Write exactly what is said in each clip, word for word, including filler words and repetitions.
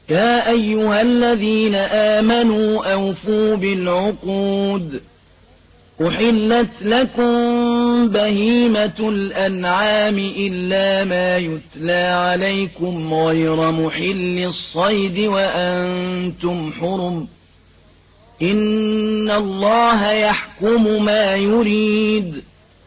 يا أيها الذين آمنوا أوفوا بالعقود أحلت لكم بهيمة الأنعام إلا ما يتلى عليكم غير محل الصيد وأنتم حرم إن الله يحكم ما يريد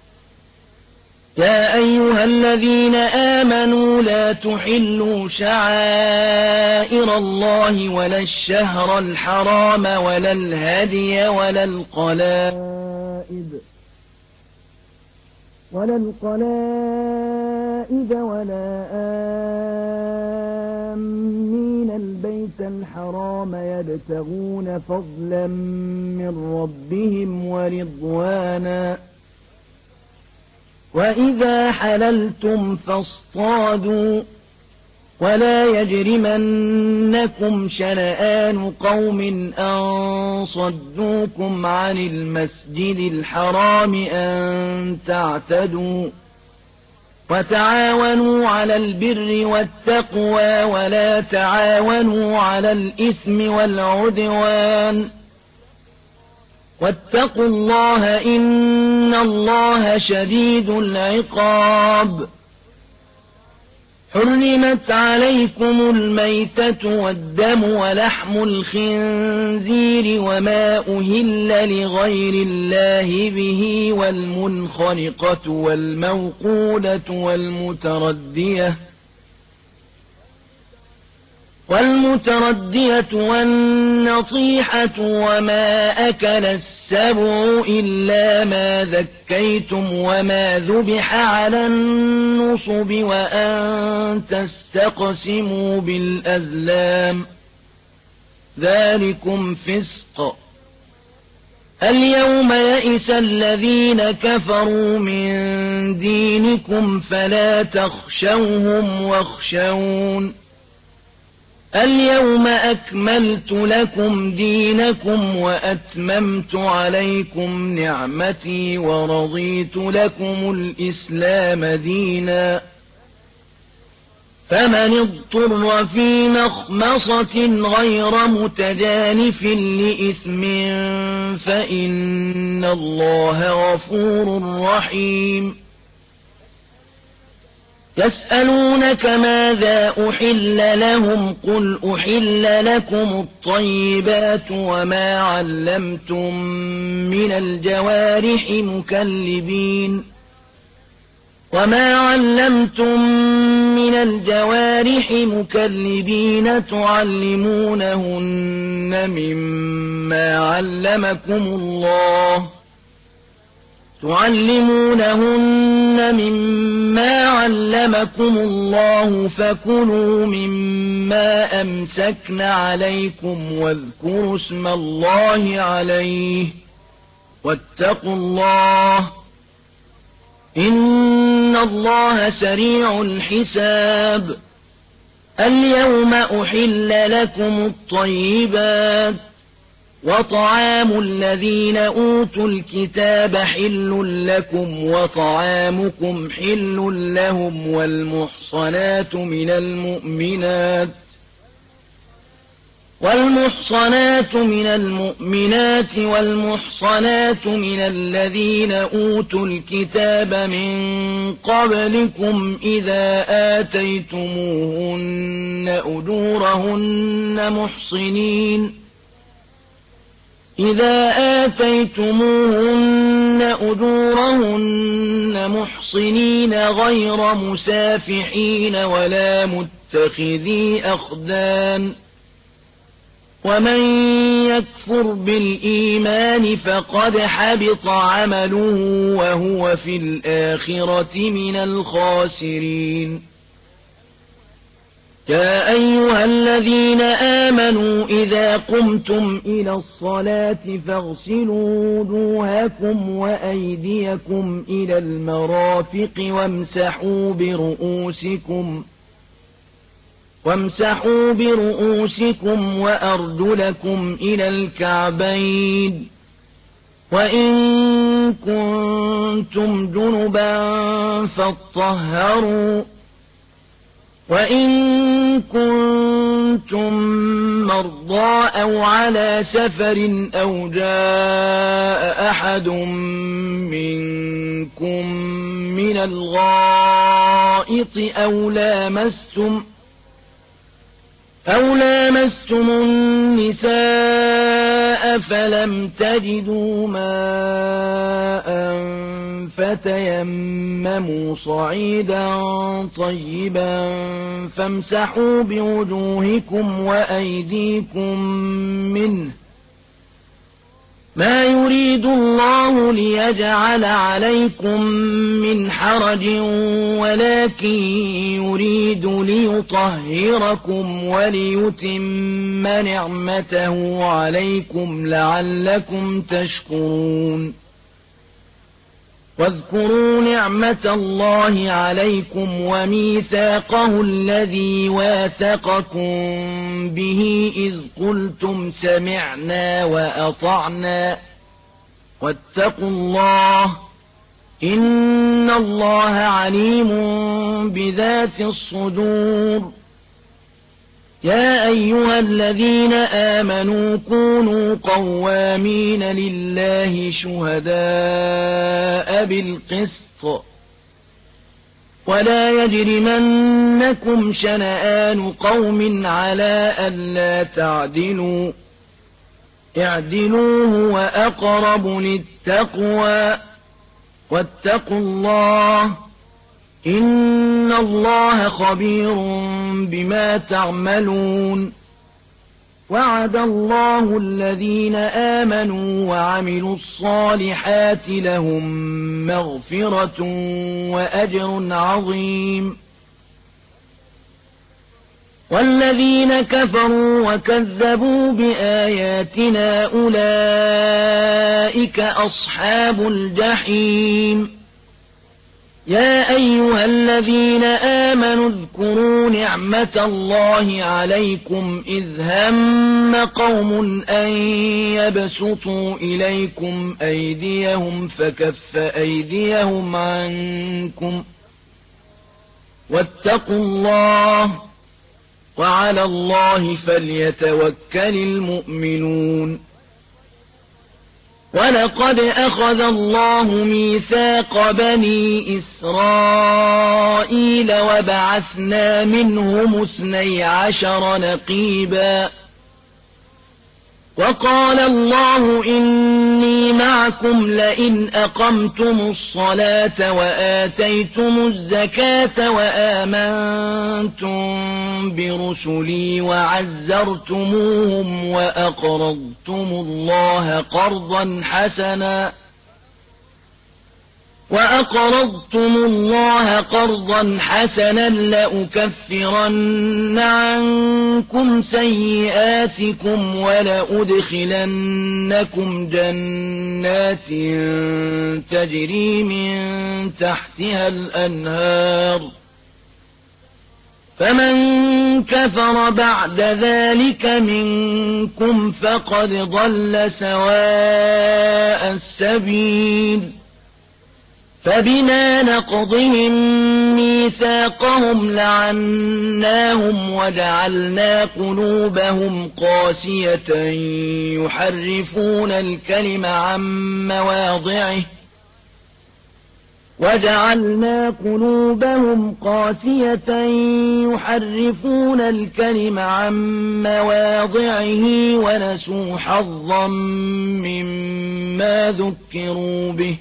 يا أيها الذين آمنوا لا تحلوا شعائر الله ولا الشهر الحرام ولا الهدي ولا القلائد ولا القلائد ولا آمين البيت الحرام يبتغون فضلا من ربهم ورضوانا وإذا حللتم فاصطادوا ولا يجرمنكم شنآن قوم أن صدوكم عن المسجد الحرام أن تعتدوا وتعاونوا على البر والتقوى ولا تعاونوا على الإثم والعدوان واتقوا الله إن الله شديد العقاب حرمت عليكم الميتة والدم ولحم الخنزير وما أهل لغير الله به والمنخنقة والموقودة والمتردية والمتردية والنطيحة وما أكل السبع إلا ما ذكيتم وما ذبح على النصب وأن تستقسموا بالأزلام ذلكم فسق اليوم يئس الذين كفروا من دينكم فلا تخشوهم واخشون اليوم أكملت لكم دينكم وأتممت عليكم نعمتي ورضيت لكم الإسلام دينا فمن اضطر في مخمصة غير متجانف لإثم فإن الله غفور رحيم يسألونك ماذا أحل لهم قل أحل لكم الطيبات وما علمتم من الجوارح مكلبين وما علمتم من الجوارح مكلبين تعلمونهن مما علمكم الله تعلمونهن مما علمكم الله فكلوا مما أمسكن عليكم واذكروا اسم الله عليه واتقوا الله إن الله سريع الحساب اليوم أحل لكم الطيبات وطعام الذين أوتوا الكتاب حل لكم وطعامكم حل لهم والمحصنات من المؤمنات والمحصنات من المؤمنات والمحصنات من الذين أوتوا الكتاب من قبلكم إذا آتيتموهن أجورهن محصنين إذا آتيتموهن أجورهن محصنين غير مسافحين ولا متخذي أخدان ومن يكفر بالإيمان فقد حبط عمله وهو في الآخرة من الخاسرين يا أيها الذين آمنوا إذا قمتم إلى الصلاة فاغسلوا وجوهكم وأيديكم إلى المرافق وامسحوا برؤوسكم وامسحوا برؤوسكم وأرجلكم إلى الكعبين وإن كنتم جنبا فاطهروا وإن كنتم مرضى أو على سفر أو جاء أحد منكم من الغائط أو لامستم أو لامستم النساء فلم تجدوا ماء فتيمموا صعيدا طيبا فامسحوا بوجوهكم وأيديكم منه ما يريد الله ليجعل عليكم من حرج ولكن يريد ليطهركم وليتم نعمته عليكم لعلكم تشكرون واذكروا نعمة الله عليكم وميثاقه الذي واثقكم به إذ قلتم سمعنا وأطعنا واتقوا الله إن الله عليم بذات الصدور يا أيها الذين آمنوا كونوا قوامين لله شهداء بالقسط ولا يجرمنكم شنآن قوم على ألا تعدلوا اعدلوا هو أقرب للتقوى واتقوا الله إن الله خبير بما تعملون وعد الله الذين آمنوا وعملوا الصالحات لهم مغفرة وأجر عظيم والذين كفروا وكذبوا بآياتنا أولئك أصحاب الجحيم يا أيها الذين آمنوا اذكروا نعمة الله عليكم إذ هم قوم أن يبسطوا إليكم أيديهم فكف أيديهم عنكم واتقوا الله وعلى الله فليتوكل المؤمنون ولقد أخذ الله ميثاق بني إسرائيل وبعثنا منهم اثني عشر نقيبا وقال الله إني معكم لئن أقمتم الصلاة وآتيتم الزكاة وآمنتم برسلي وعزرتموهم وأقرضتم الله قرضا حسنا وأقرضتم الله قرضا حسنا لأكفرن عنكم سيئاتكم ولأدخلنكم جنات تجري من تحتها الأنهار فمن كفر بعد ذلك منكم فقد ضل سواء السبيل فبما نقضهم ميثاقهم لعناهم وجعلنا قلوبهم قاسية يحرفون الكلم عن مواضعه وجعلنا قلوبهم قاسية يحرفون الكلم عن مواضعه ونسوا حظا مما ذكروا به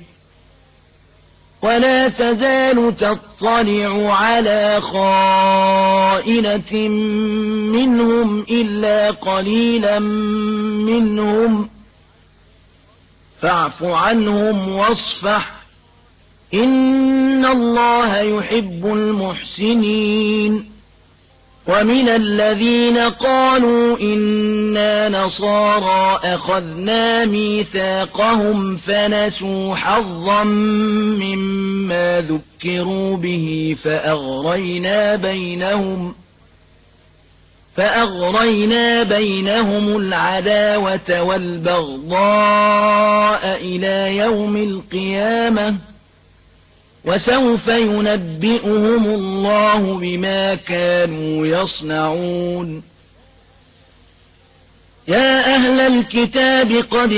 ولا تزال تطلع على خائنة منهم إلا قليلا منهم فاعف عنهم واصفح إن الله يحب المحسنين ومن الذين قالوا إنا نصارى أخذنا ميثاقهم فنسوا حظا مما ذكروا به فأغرينا بينهم فأغرينا بينهم العداوة والبغضاء إلى يوم القيامة وسوف ينبئهم الله بما كانوا يصنعون يا أهل الكتاب قد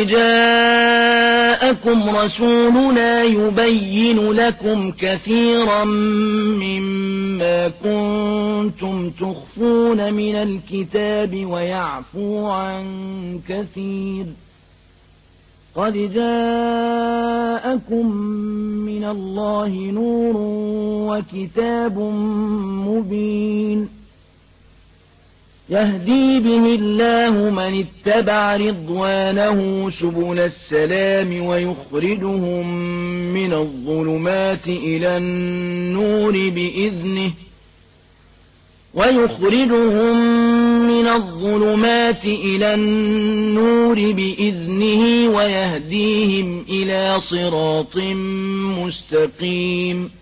جاءكم رسولنا يبين لكم كثيرا مما كنتم تخفون من الكتاب ويعفو عن كثير قد جاءكم من الله نور وكتاب مبين يهدي به الله من اتبع رضوانه سبل السلام ويخرجهم من الظلمات إلى النور بإذنه ويخرجهم من الظلمات إلى النور بإذنه ويهديهم إلى صراط مستقيم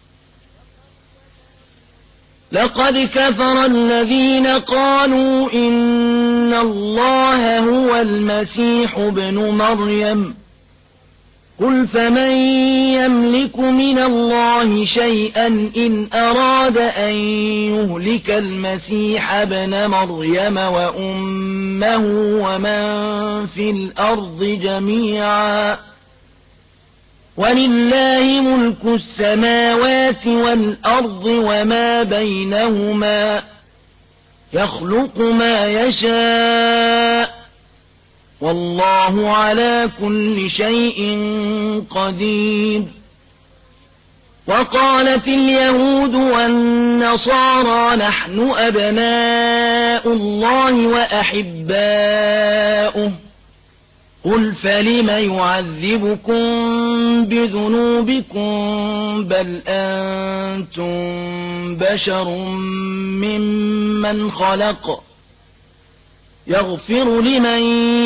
لقد كفر الذين قالوا إن الله هو المسيح ابن مريم قل فمن يملك من الله شيئا إن أراد أن يهلك المسيح ابن مريم وأمه ومن في الأرض جميعا ولله ملك السماوات والأرض وما بينهما يخلق ما يشاء والله على كل شيء قدير وقالت اليهود والنصارى نحن أبناء الله وأحباؤه قل فلم يعذبكم بذنوبكم بل أنتم بشر ممن خلق يغفر لمن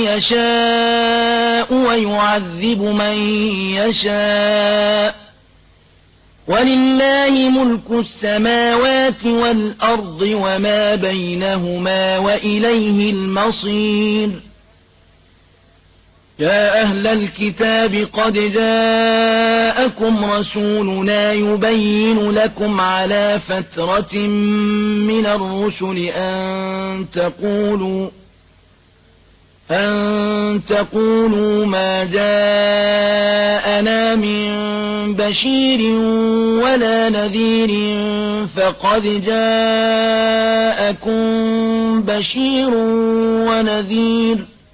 يشاء ويعذب من يشاء ولله ملك السماوات والأرض وما بينهما وإليه المصير يا أهل الكتاب قد جاءكم رسولنا يبين لكم على فترة من الرسل أن تقولوا أن تقولوا ما جاءنا من بشير ولا نذير فقد جاءكم بشير ونذير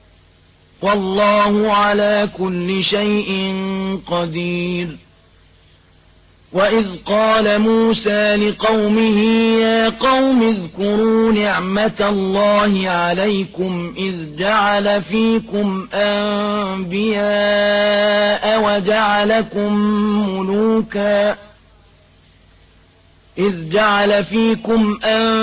والله على كل شيء قدير وإذ قال موسى لقومه يا قوم اذكروا نعمة الله عليكم إذ جعل فيكم أنبياء وجعلكم ملوكا إذ جعل فيكم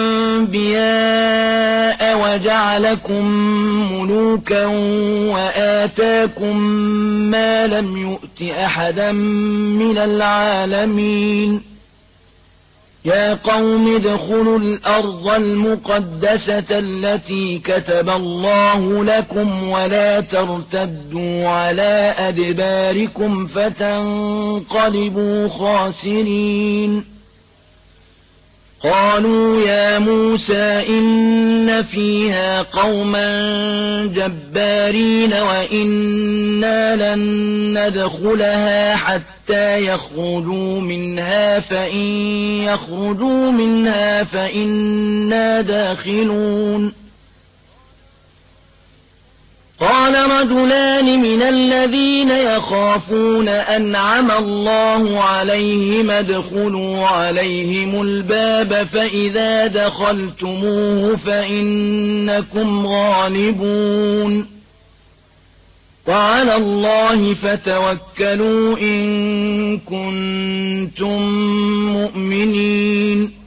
أنبياء وجعلكم ملوكا وآتاكم ما لم يؤت أحدا من العالمين يا قوم ادخلوا الأرض المقدسة التي كتب الله لكم ولا ترتدوا على أدباركم فتنقلبوا خاسرين قالوا يا موسى إن فيها قوما جبارين وإنا لن ندخلها حتى يخرجوا منها فإن يخرجوا منها فإنا داخلون قال رجلان من الذين يخافون أنعم الله عليهم ادخلوا عليهم الباب فإذا دخلتموه فإنكم غالبون وعلى الله فتوكلوا إن كنتم مؤمنين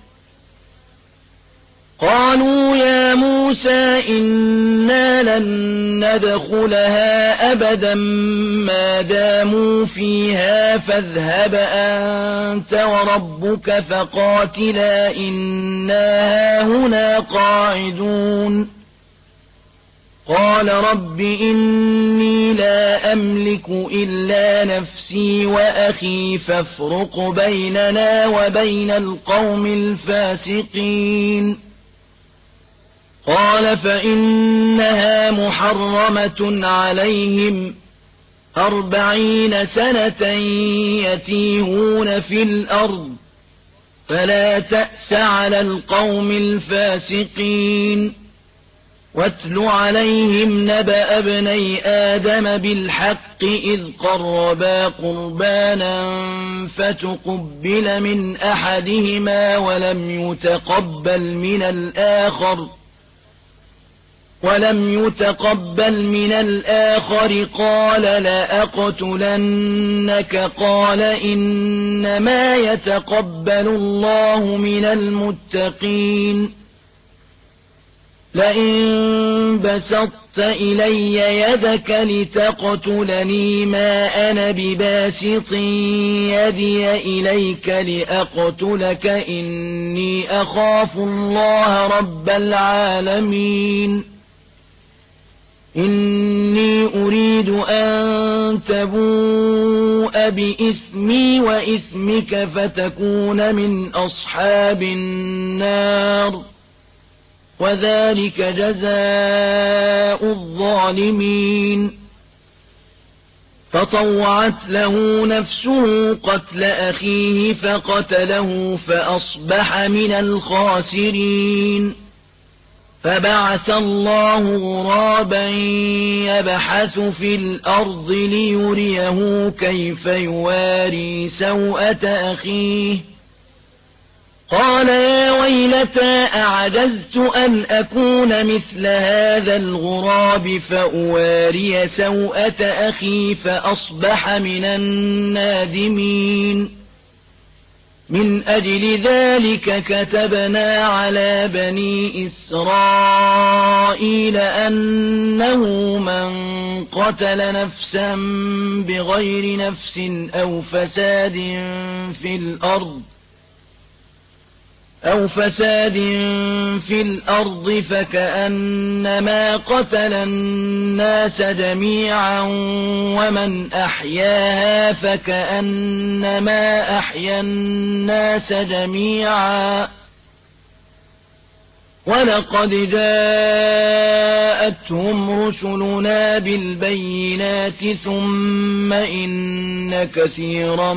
قالوا يا موسى إنا لن ندخلها أبدا ما داموا فيها فاذهب أنت وربك فقاتلا إنا هاهنا قاعدون قال رب إني لا أملك إلا نفسي وأخي فافرق بيننا وبين القوم الفاسقين قال فإنها محرمة عليهم أربعين سنة يتيهون في الأرض فلا تأس على القوم الفاسقين واتل عليهم نبأ ابني آدم بالحق إذ قربا قربانا فتقبل من أحدهما ولم يتقبل من الآخر ولم يتقبل من الآخر قال لأقتلنك قال إنما يتقبل الله من المتقين لئن بسطت إلي يدك لتقتلني ما أنا بباسط يدي إليك لأقتلك إني أخاف الله رب العالمين إني أريد أن تبوء بإثمي وإثمك فتكون من أصحاب النار وذلك جزاء الظالمين فطوعت له نفسه قتل أخيه فقتله فأصبح من الخاسرين فبعث الله غرابا يبحث في الأرض ليريه كيف يواري سوءة أخيه قال يا ويلتى أعجزت أن أكون مثل هذا الغراب فأواري سوءة أخي فأصبح من النادمين من أجل ذلك كتبنا على بني إسرائيل أنه من قتل نفسا بغير نفس أو فساد في الأرض أو فساد في الأرض فكأنما قتل الناس جميعا ومن أحياها فكأنما أحيا الناس جميعا ولقد جاءتهم رسلنا بالبينات ثم إن كثيرا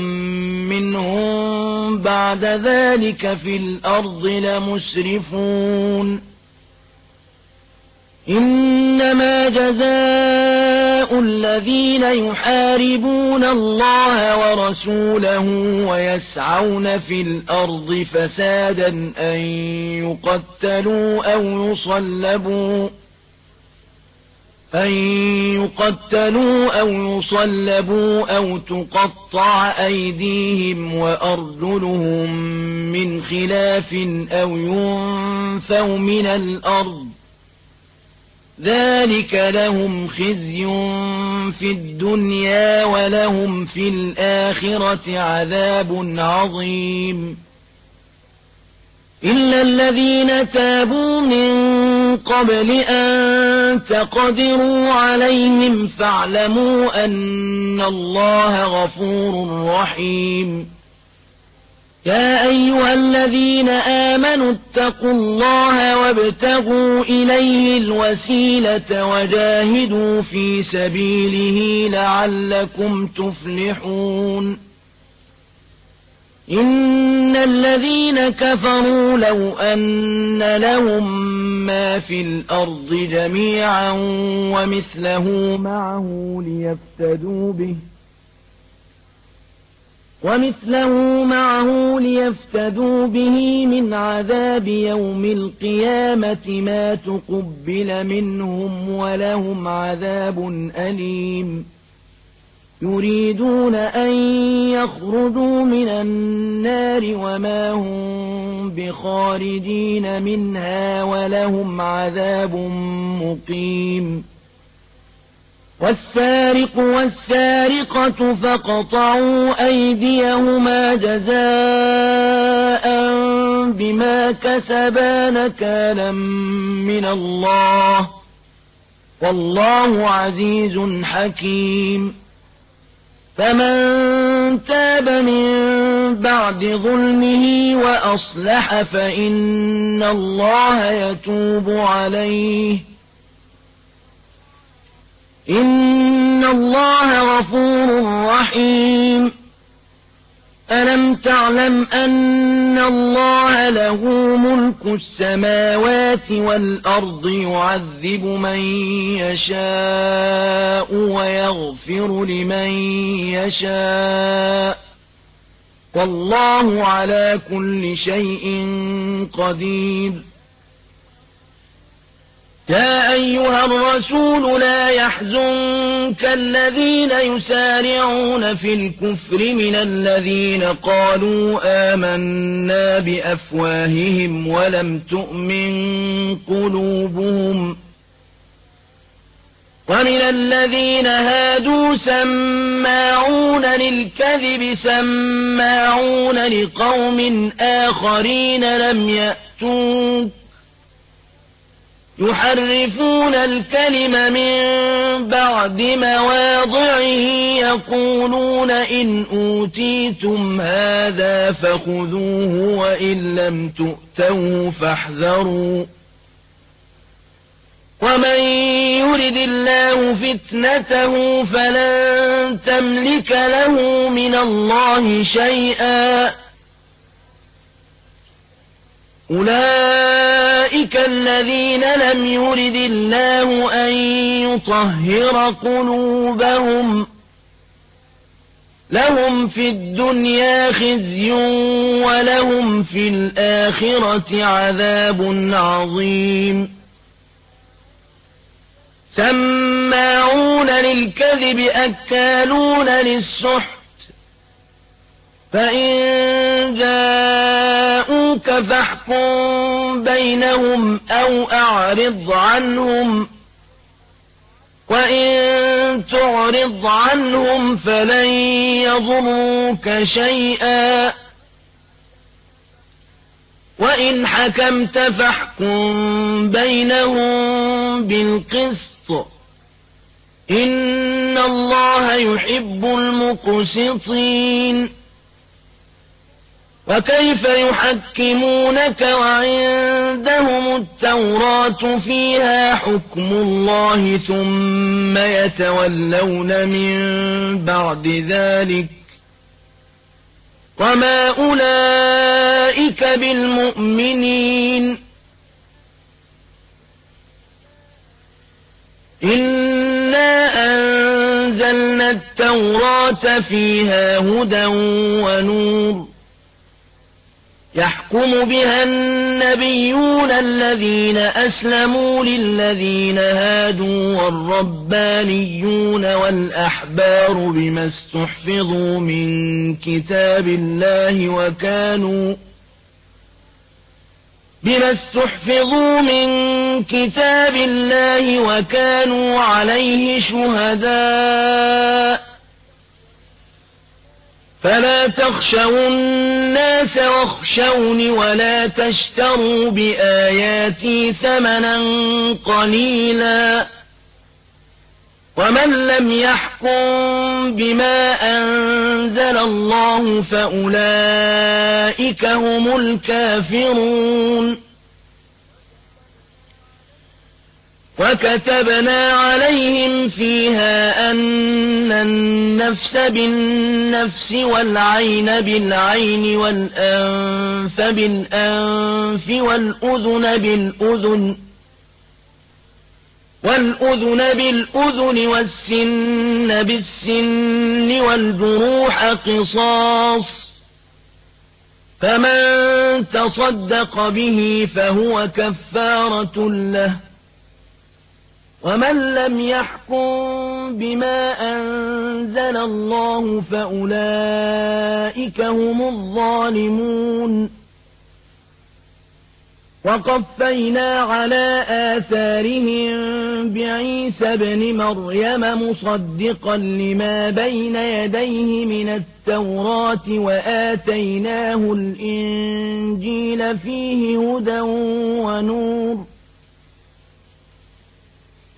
منهم بعد ذلك في الأرض لمسرفون إنما جزاء الذين يحاربون الله ورسوله ويسعون في الأرض فسادا أن يقتلوا أو يصلبوا أن يقتلوا أو يصلبوا أو تقطع أيديهم وأرجلهم من خلاف أو ينفوا من الأرض ذلك لهم خزي في الدنيا ولهم في الآخرة عذاب عظيم إلا الذين تابوا من قبل أن تقدروا عليهم فاعلموا أن الله غفور رحيم يا أيها الذين آمنوا اتقوا الله وابتغوا إليه الوسيلة وجاهدوا في سبيله لعلكم تفلحون إن الذين كفروا لو أن لهم ما في الأرض جميعا ومثله معه ليفتدوا به ومثله معه ليفتدوا به من عذاب يوم القيامة ما تقبل منهم ولهم عذاب أليم يريدون أن يخرجوا من النار وما هم بخارجين منها ولهم عذاب مقيم والسارق والسارقة فاقطعوا أيديهما جزاء بما كسبا نكالا من الله والله عزيز حكيم. فمن تاب من بعد ظلمه وأصلح فإن الله يتوب عليه، إن الله غفور رحيم. ألم تعلم أن الله له ملك السماوات والأرض يعذب من يشاء ويغفر لمن يشاء، والله على كل شيء قدير. يا أيها الرسول لا يحزنك الذين يسارعون في الكفر من الذين قالوا آمنا بأفواههم ولم تؤمن قلوبهم، ومن الذين هادوا سماعون للكذب سماعون لقوم آخرين لم يأتوك، يحرفون الكلم من بعد مواضعه يقولون إن أوتيتم هذا فخذوه وإن لم تؤتوه فاحذروا، ومن يرد الله فتنته فلن تملك له من الله شيئا. أولئك الذين لم يرد الله أن يطهر قلوبهم، لهم في الدنيا خزي ولهم في الآخرة عذاب عظيم. سماعون للكذب أكالون للسحت، فإن جاءوك فاحكم بينهم أو أعرض عنهم، وإن تعرض عنهم فلن يضروك شيئا، وإن حكمت فاحكم بينهم بالقسط، إن الله يحب المقسطين. وكيف يحكمونك وعندهم التوراة فيها حكم الله ثم يتولون من بعد ذلك، وما أولئك بالمؤمنين. إنا أنزلنا التوراة فيها هدى ونور، يحكم بها النبيون الذين أسلموا للذين هادوا والربانيون والأحبار بما استحفظوا من كتاب الله وكانوا بما استحفظوا من كتاب الله وكانوا عليه شهداء. فلا تخشوا الناس واخشوني ولا تشتروا بآياتي ثمنا قليلا، ومن لم يحكم بما أنزل الله فأولئك هم الكافرون. وكتبنا عليهم فيها أن النفس بالنفس والعين بالعين والأنف بالأنف والأذن بالأذن والأذن بالأذن والسن بالسن والجروح قصاص، فمن تصدق به فهو كفارة له، ومن لم يحكم بما أنزل الله فأولئك هم الظالمون. وقفينا على آثارهم بعيسى ابن مريم مصدقا لما بين يديه من التوراة وآتيناه الإنجيل فيه هدى ونور،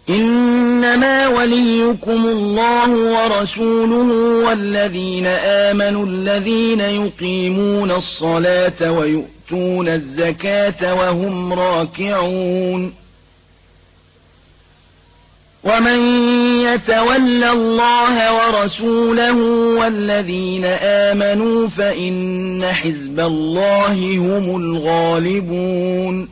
إنما وليكم الله ورسوله والذين آمنوا الذين يقيمون الصلاة ويؤتون الزكاة وهم راكعون ومن يتول الله ورسوله والذين آمنوا فإن حزب الله هم الغالبون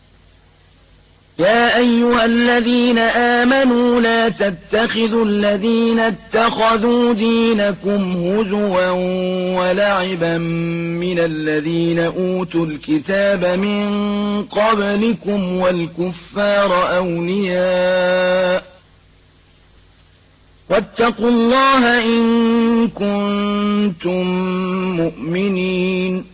يا أيها الذين آمنوا لا تتخذوا الذين اتخذوا دينكم هزوا ولعبا من الذين أوتوا الكتاب من قبلكم والكفار أولياء واتقوا الله إن كنتم مؤمنين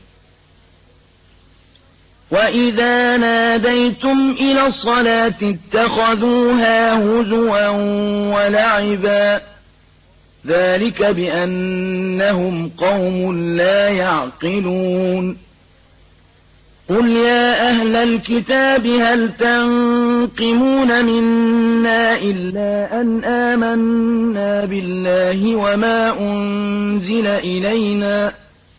وإذا ناديتم إلى الصلاة اتخذوها هزوا ولعبا ذلك بأنهم قوم لا يعقلون قل يا أهل الكتاب هل تنقمون منا إلا أن آمنا بالله وما أنزل إلينا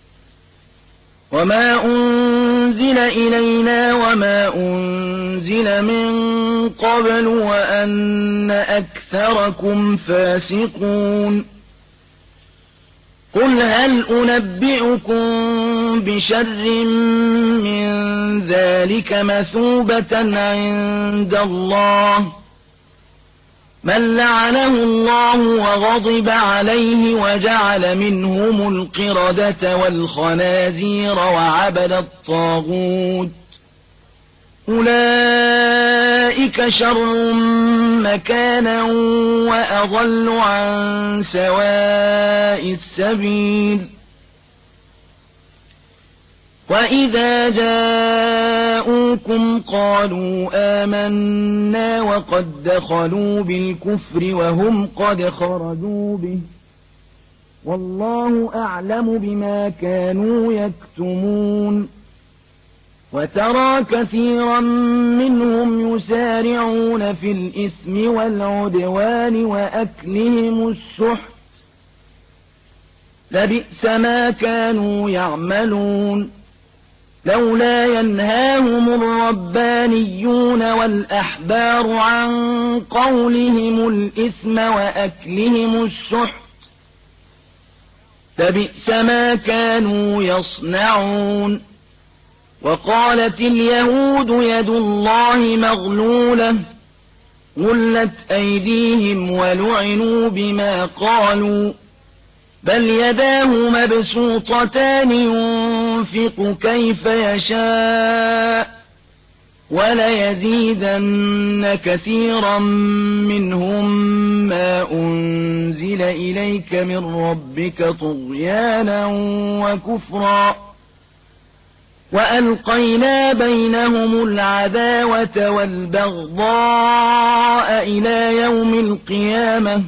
وما أنزل إلينا وما أنزل من قبل وأن أكثركم فاسقون قل هل أنبئكم بشر من ذلك مثوبة عند الله من لعنه الله وغضب عليه وجعل منهم القردة والخنازير وعبد الطاغوت أولئك شر مكانا وأضل عن سواء السبيل وإذا جاءوكم قالوا آمنا وقد دخلوا بالكفر وهم قد خرجوا به والله أعلم بما كانوا يكتمون وترى كثيرا منهم يسارعون في الإثم والعدوان وأكلهم السحت لبئس ما كانوا يعملون لولا ينهاهم الربانيون والأحبار عن قولهم الإثم وأكلهم السحت لبئس ما كانوا يصنعون وقالت اليهود يد الله مغلولة غلت أيديهم ولعنوا بما قالوا بل يداه مبسوطتان ينفق كيف يشاء وليزيدن كثيرا منهم ما أنزل إليك من ربك طغيانا وكفرا وألقينا بينهم العداوة والبغضاء إلى يوم القيامة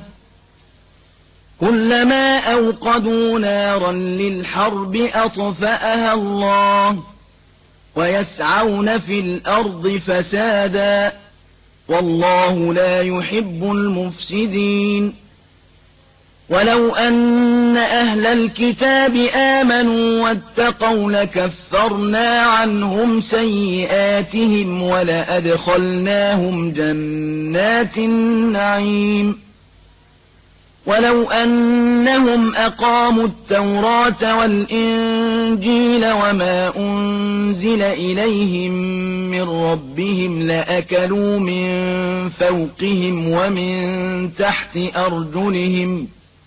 كلما أوقدوا نارا للحرب أطفأها الله ويسعون في الأرض فسادا والله لا يحب المفسدين ولو أن أهل الكتاب آمنوا واتقوا لكفرنا عنهم سيئاتهم ولأدخلناهم جنات النعيم ولو أنهم أقاموا التوراة والإنجيل وما أنزل إليهم من ربهم لأكلوا من فوقهم ومن تحت أرجلهم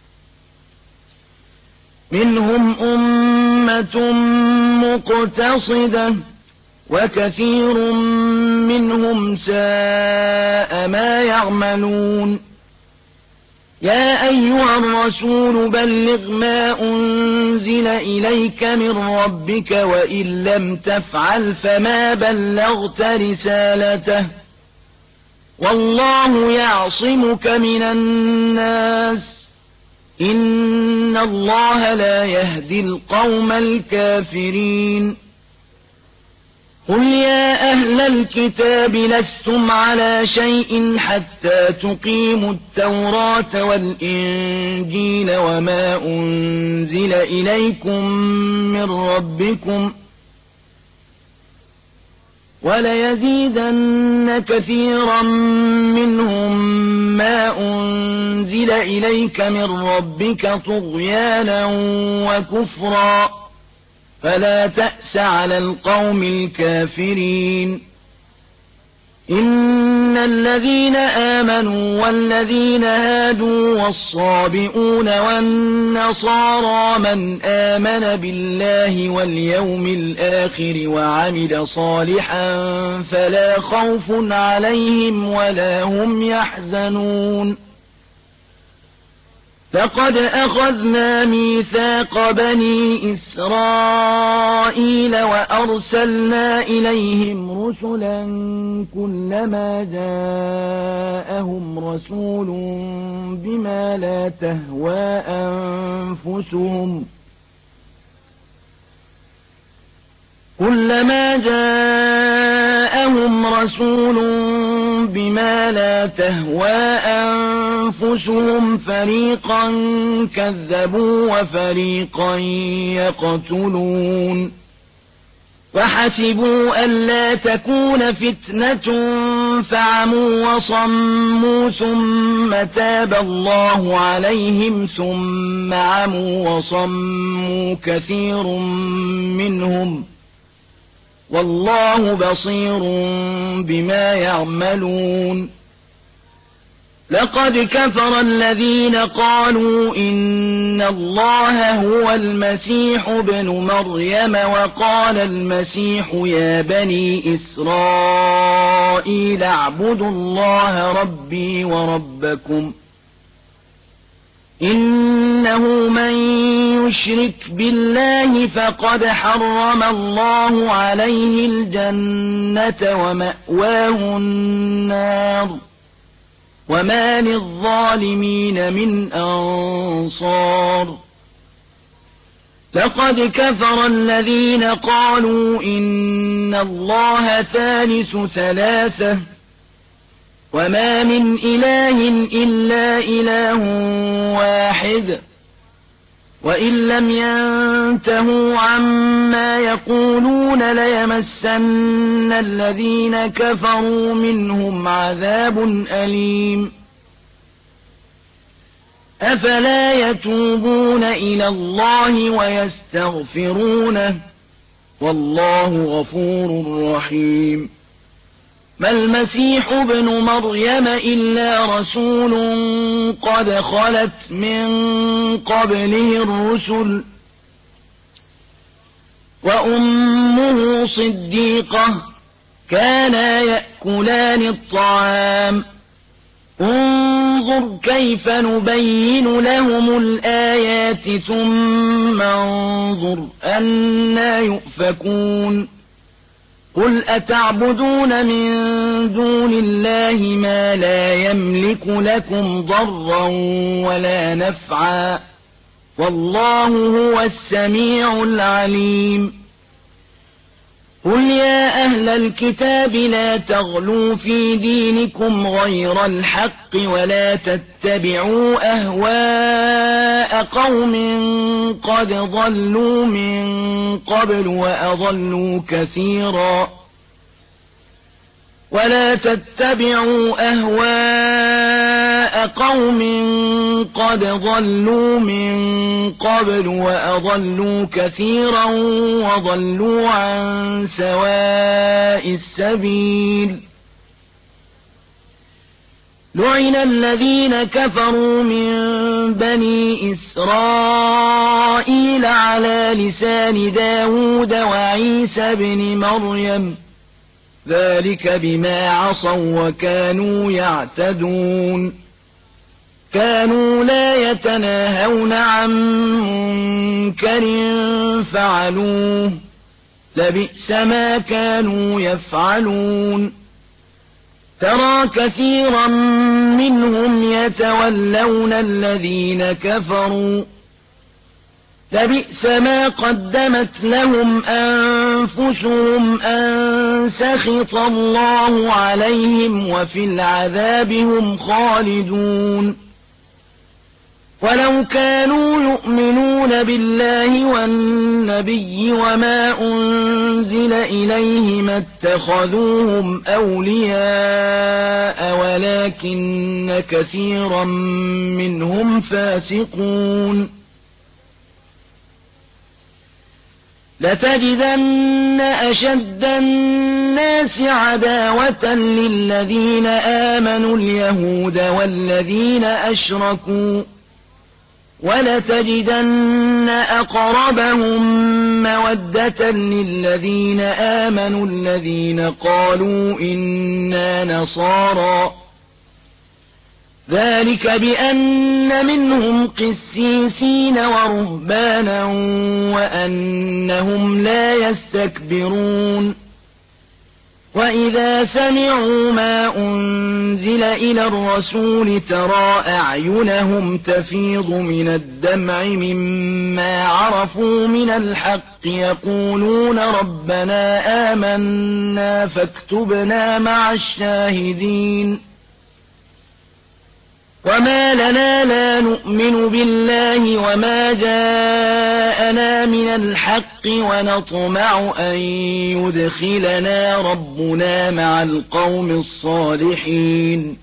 منهم أمة مقتصدة وكثير منهم ساء ما يعملون يا أيها الرسول بلغ ما أنزل إليك من ربك وإن لم تفعل فما بلغت رسالته والله يعصمك من الناس إن الله لا يهدي القوم الكافرين قل يا أهل الكتاب لستم على شيء حتى تقيموا التوراة والإنجيل وما أنزل إليكم من ربكم وليزيدن كثيرا منهم ما أنزل إليك من ربك طغيانا وكفرا فلا تأس على القوم الكافرين إن الذين آمنوا والذين هادوا والصابئون والنصارى من آمن بالله واليوم الآخر وعمل صالحا فلا خوف عليهم ولا هم يحزنون لقد أخذنا ميثاق بني إسرائيل وأرسلنا إليهم رسلا كلما جاءهم رسول بما لا تهوى أنفسهم كلما جاءهم رسول بما لا تهوى أنفسهم فريقا كذبوا وفريقا يقتلون وحسبوا ألا تكون فتنة فعموا وصموا ثم تاب الله عليهم ثم عموا وصموا كثير منهم والله بصير بما يعملون لقد كفر الذين قالوا إن الله هو المسيح ابن مريم وقال المسيح يا بني إسرائيل اعبدوا الله ربي وربكم إنه من يشرك بالله فقد حرم الله عليه الجنة ومأواه النار وما للظالمين من أنصار لقد كفر الذين قالوا إن الله ثالث ثلاثة وما من إله إلا إله واحد وإن لم ينتهوا عما يقولون ليمسن الذين كفروا منهم عذاب أليم أفلا يتوبون إلى الله ويستغفرونه والله غفور رحيم ما المسيح ابن مريم إلا رسول قد خلت من قبله الرسل وأمه صديقة كانا يأكلان الطعام انظر كيف نبين لهم الآيات ثم انظر أنى يؤفكون قل أتعبدون من دون الله ما لا يملك لكم ضرا ولا نفعا والله هو السميع العليم قل يا أهل الكتاب لا تغلوا في دينكم غير الحق ولا تتبعوا أهواء قوم قد ضلوا من قبل وأضلوا كثيرا ولا تتبعوا أهواء قوم قد ضلوا من قبل وأضلوا كثيرا وضلوا عن سواء السبيل لعن الذين كفروا من بني إسرائيل على لسان داود وعيسى بن مريم ذلك بما عصوا وكانوا يعتدون كانوا لا يتناهون عن منكر فعلوه لبئس ما كانوا يفعلون ترى كثيرا منهم يتولون الذين كفروا لبئس ما قدمت لهم أنفسهم أن سخط الله عليهم وفي العذاب هم خالدون ولو كانوا يؤمنون بالله والنبي وما أنزل إليه ما اتخذوهم أولياء ولكن كثيرا منهم فاسقون لتجدن أشد الناس عداوة للذين آمنوا اليهود والذين أشركوا ولتجدن أقربهم مودة للذين آمنوا الذين قالوا إنا نصارى ذلك بأن منهم قسيسين ورهبانا وأنهم لا يستكبرون وإذا سمعوا ما أنزل إلى الرسول ترى أعينهم تفيض من الدمع مما عرفوا من الحق يقولون ربنا آمنا فاكتبنا مع الشاهدين وما لنا لا نؤمن بالله وما جاءنا من الحق ونطمع أن يدخلنا ربنا مع القوم الصالحين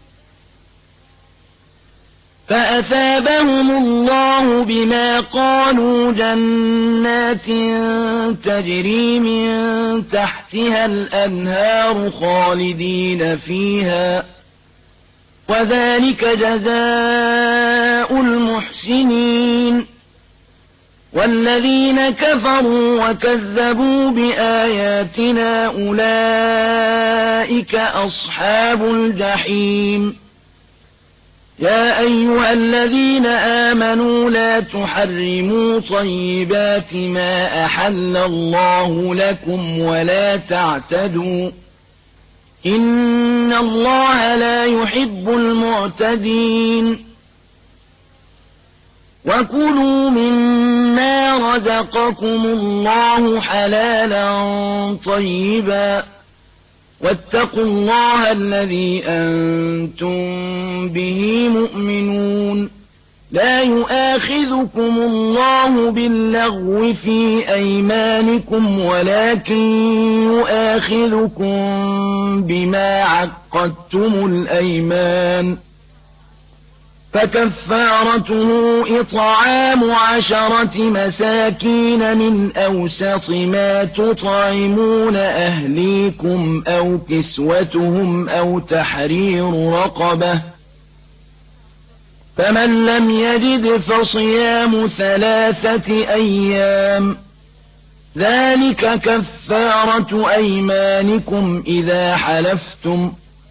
فأثابهم الله بما قالوا جنات تجري من تحتها الأنهار خالدين فيها وذلك جزاء المحسنين والذين كفروا وكذبوا بآياتنا أولئك أصحاب الجحيم يا أيها الذين آمنوا لا تحرموا طيبات ما أحل الله لكم ولا تعتدوا إن الله لا يحب المعتدين وكلوا مما رزقكم الله حلالا طيبا واتقوا الله الذي أنتم به مؤمنون لا يؤاخذكم الله باللغو في أيمانكم ولكن يؤاخذكم بما عقدتم الأيمان فكفارته إطعام عشرة مساكين من أوسط ما تطعمون أهليكم أو كسوتهم أو تحرير رقبة فمن لم يجد فصيام ثلاثة أيام ذلك كفارة أيمانكم إذا حلفتم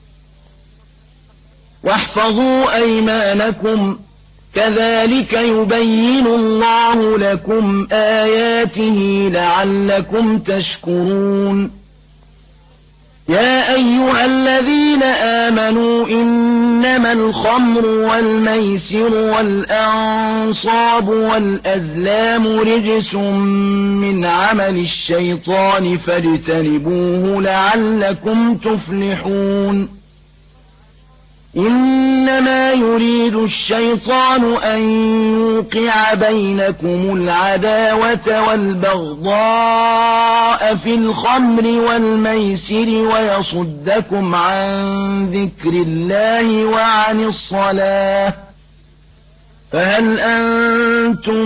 واحفظوا أيمانكم كذلك يبين الله لكم آياته لعلكم تشكرون يا أيها الذين آمنوا إنما الخمر والميسر والأنصاب والأزلام رجس من عمل الشيطان فاجتنبوه لعلكم تفلحون إنما يريد الشيطان أن يوقع بينكم العداوة والبغضاء في الخمر والميسر ويصدكم عن ذكر الله وعن الصلاة فهل أنتم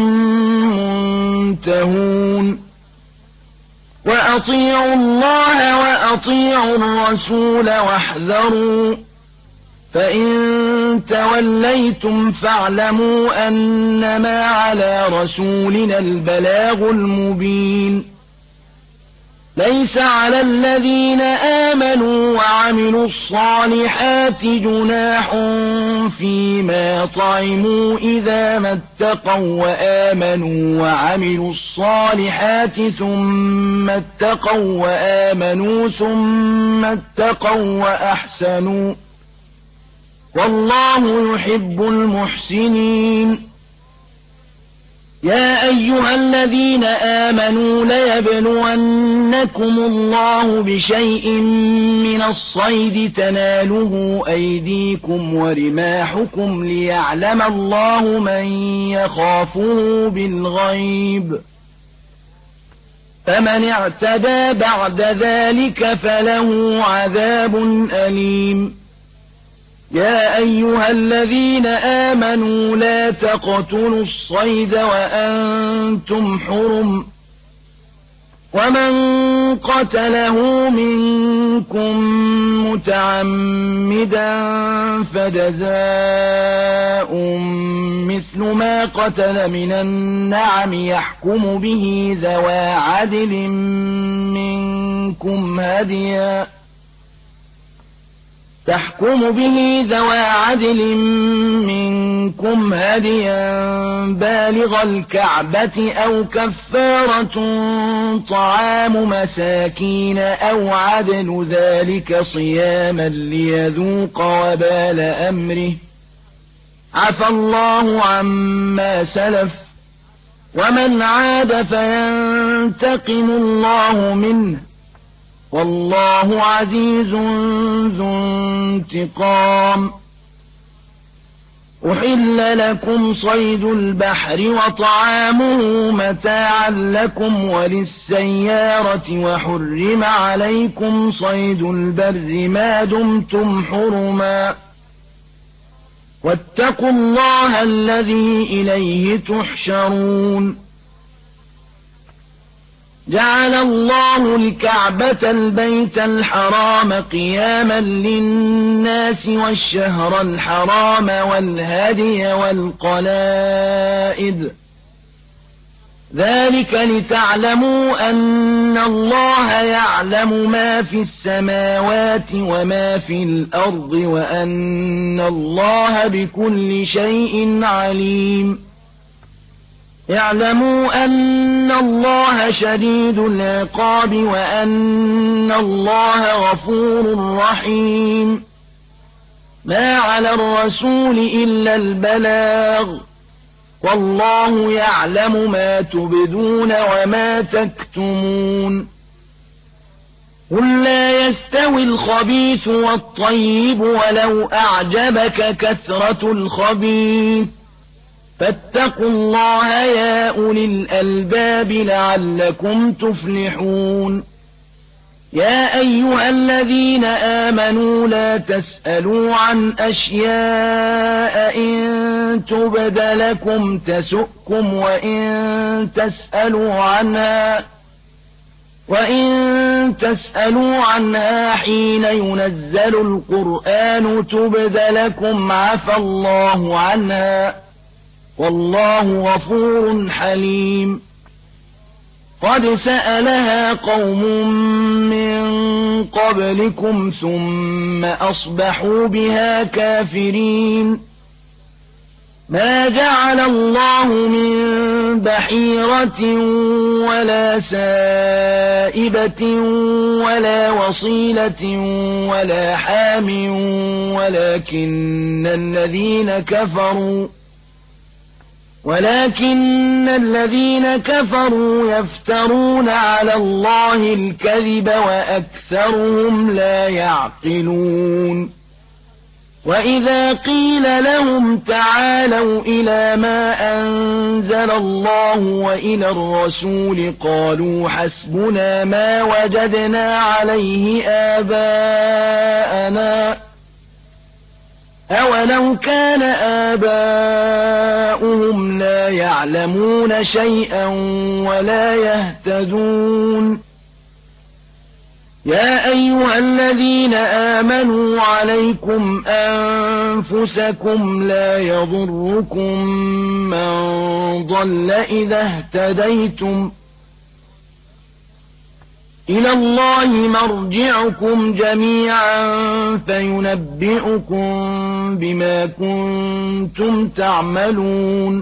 منتهون وأطيعوا الله وأطيعوا الرسول واحذروا فإن توليتم فاعلموا أنما على رسولنا البلاغ المبين ليس على الذين آمنوا وعملوا الصالحات جناح فيما طعموا إذا ما اتقوا وآمنوا وعملوا الصالحات ثم اتقوا وآمنوا ثم اتقوا وأحسنوا والله يحب المحسنين يا أيها الذين آمنوا ليبلونكم الله بشيء من الصيد تناله أيديكم ورماحكم ليعلم الله من يخافه بالغيب فمن اعتدى بعد ذلك فله عذاب أليم يا أيها الذين آمنوا لا تقتلوا الصيد وأنتم حرم ومن قتله منكم متعمدا فجزاء مثل ما قتل من النعم يحكم به ذوى عدل منكم هديا تحكم به ذوى عدل منكم هديا بالغ الكعبة أو كفارة طعام مساكين أو عدل ذلك صياما ليذوق وبال أمره عفى الله عما سلف ومن عاد فينتقم الله منه والله عزيز ذو انتقام أحل لكم صيد البحر وطعامه متاعا لكم وللسيارة وحرم عليكم صيد البر ما دمتم حرما واتقوا الله الذي إليه تحشرون جعل الله الكعبة البيت الحرام قياما للناس والشهر الحرام والهدي والقلائد ذلك لتعلموا أن الله يعلم ما في السماوات وما في الأرض وأن الله بكل شيء عليم اعلموا أن الله شديد العقاب وأن الله غفور رحيم ما على الرسول إلا البلاغ والله يعلم ما تبدون وما تكتمون قل لا يستوي الخبيث والطيب ولو أعجبك كثرة الخبيث فاتقوا الله يا أولي الألباب لعلكم تفلحون يا أيها الذين آمنوا لا تسألوا عن أشياء إن تبد لكم تسؤكم وإن تسألوا عنها وإن تسألوا عنها حين ينزل القرآن تبد لكم عفى الله عنها والله غفور حليم قد سألها قوم من قبلكم ثم أصبحوا بها كافرين ما جعل الله من بحيرة ولا سائبة ولا وصيلة ولا حام ولكن الذين كفروا ولكن الذين كفروا يفترون على الله الكذب وأكثرهم لا يعقلون وإذا قيل لهم تعالوا إلى ما أنزل الله وإلى الرسول قالوا حسبنا ما وجدنا عليه آباءنا أولو كان آباؤهم لا يعلمون شيئا ولا يهتدون يا أيها الذين آمنوا عليكم أنفسكم لا يضركم من ضل إذا اهتديتم إلى الله مرجعكم جميعا فينبئكم بما كنتم تعملون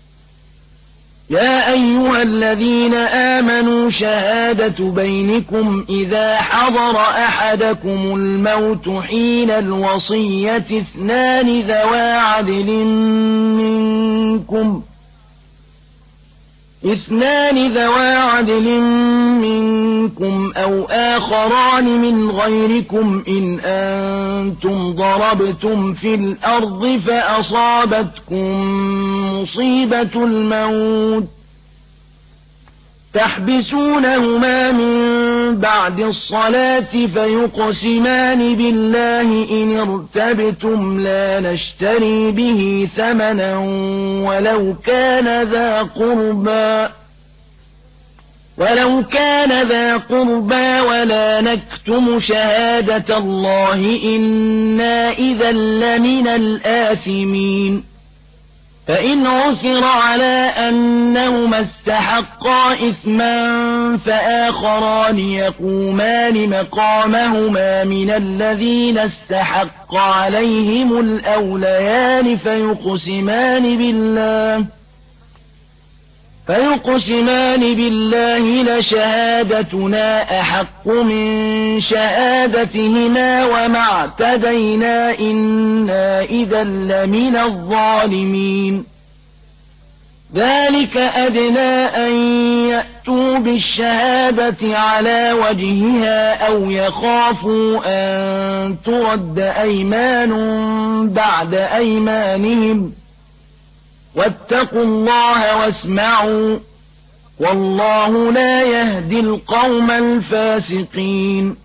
يا أيها الذين آمنوا شهادة بينكم إذا حضر أحدكم الموت حين الوصية اثنان ذوى عدل منكم اثنان ذوا عدل منكم أو آخران من غيركم إن أنتم ضربتم في الأرض فأصابتكم مصيبة الموت تحبسونهما من بعد الصلاة فيقسمان بالله إن ارتبتم لا نشتري به ثمنا ولو كان ذا قربى ولو كان ذا قربى ولا نكتم شهادة الله إنا إذا لمن الآثمين فإن عثر على أنهما استحقا إثما فآخران يقومان مقامهما من الذين استحق عليهم الأوليان فيقسمان بالله فيقسمان بالله لشهادتنا أحق من شهادتهما وما اعتدينا إنا إذا لمن الظالمين ذلك أدنى أن يأتوا بالشهادة على وجهها أو يخافوا أن ترد أيمان بعد أيمانهم واتقوا الله واسمعوا والله لا يهدي القوم الفاسقين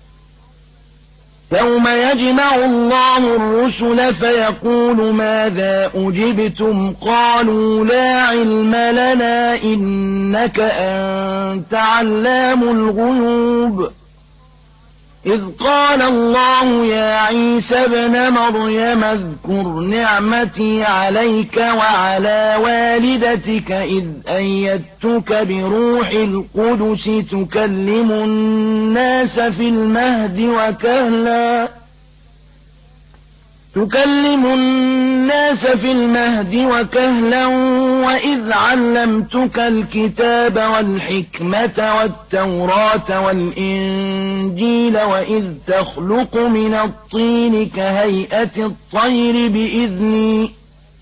يوم يجمع الله الرسل فيقول ماذا أجبتم قالوا لا علم لنا إنك أنت علام الغيوب إذ قال الله يا عيسى ابن مريم اذكر نعمتي عليك وعلى والدتك إذ أيدتك بروح القدس تكلم الناس في المهد وكهلا تكلم الناس في المهد وكهلا وإذ علمتك الكتاب والحكمة والتوراة والإنجيل وإذ تخلق من الطين كهيئة الطير بإذني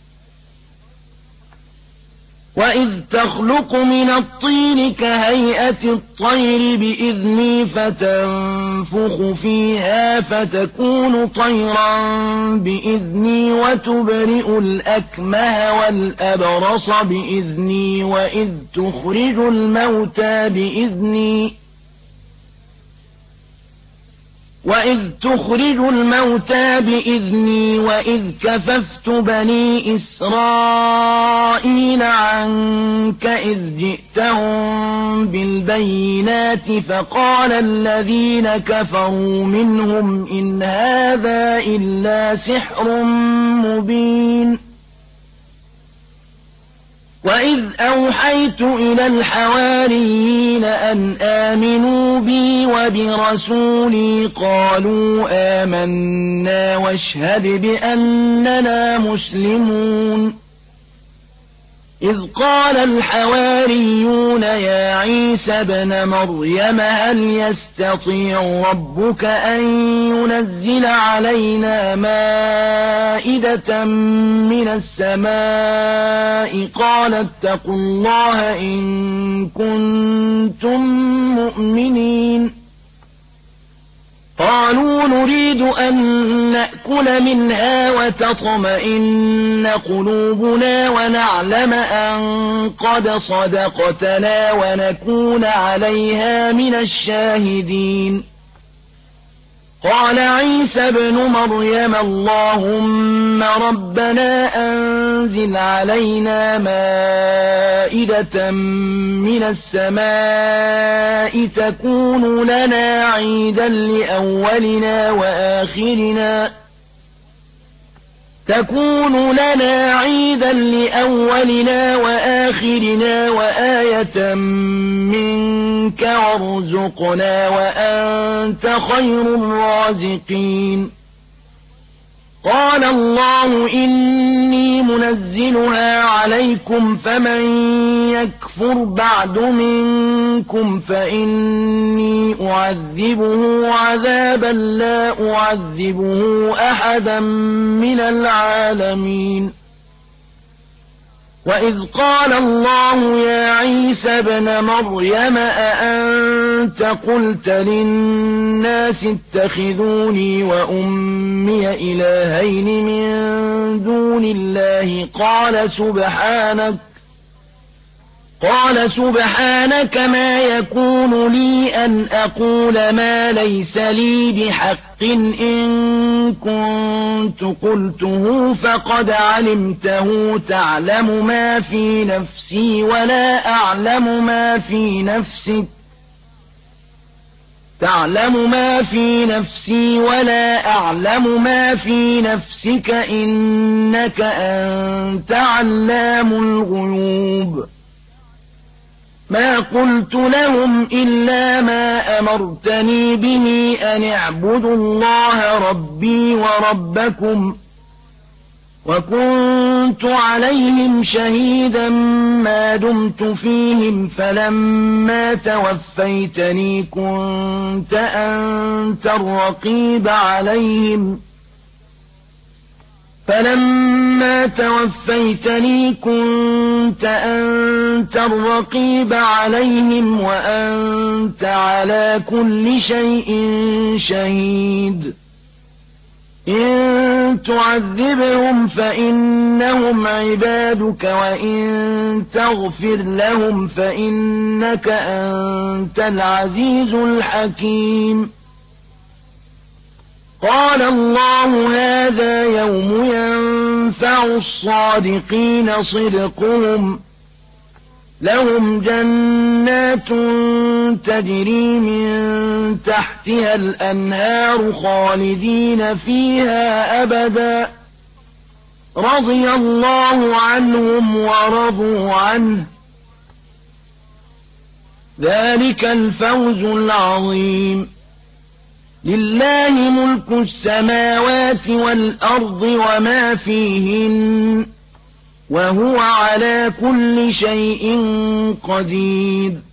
وإذ تخلق من الطين كهيئة الطير بإذني فتنفخ فيها فتكون طيرا بإذني وتبرئ الأكمه والأبرص بإذني وإذ تخرج الموتى بإذني وإذ تخرج الموتى بإذني وإذ كففت بني إسرائيل عنك إذ جئتهم بالبينات فقال الذين كفروا منهم إن هذا إلا سحر مبين وإذ أوحيت إلى الحواريين أن آمنوا بي وبرسولي قالوا آمنا واشهد بأننا مسلمون إذ قال الحواريون يا عيسى ابن مريم هل يستطيع ربك أن ينزل علينا مائدة من السماء قال اتقوا الله إن كنتم مؤمنين قالوا نريد أن نأكل منها وتطمئن قلوبنا ونعلم أن قد صدقتنا ونكون عليها من الشاهدين قال عيسى ابن مريم اللهم ربنا أنزل علينا مائدة من السماء تكون لنا عيدا لأولنا وآخرنا تكون لنا عيدا لأولنا وآخرنا وآية منك وارزقنا وأنت خير الرازقين قال الله إني منزلها عليكم فمن يكفر بعد منكم فإني أعذبه عذابا لا أعذبه أحدا من العالمين وإذ قال الله يا عيسى ابن مريم أأنت قلت للناس اتخذوني وأمي إلهين من دون الله قال سبحانك قال سبحانك ما يكون لي أن أقول ما ليس لي بحق إن كنت قلته فقد علمته تعلم ما في نفسي ولا أعلم ما في نفسك تعلم ما في نفسي ولا أعلم ما في نفسك إنك أنت علام الغيوب ما قلت لهم إلا ما أمرتني به أن اعبدوا الله ربي وربكم وكنت عليهم شهيدا ما دمت فيهم فلما توفيتني كنت أنت الرقيب عليهم فلما توفيتني كنت أنت الرقيب عليهم وأنت على كل شيء شهيد إن تعذبهم فإنهم عبادك وإن تغفر لهم فإنك أنت العزيز الحكيم قال الله هذا يوم ينفع الصادقين صدقهم لهم جنات تجري من تحتها الأنهار خالدين فيها أبدا رضي الله عنهم ورضوا عنه ذلك الفوز العظيم لله ملك السماوات والأرض وما فيهن وهو على كل شيء قدير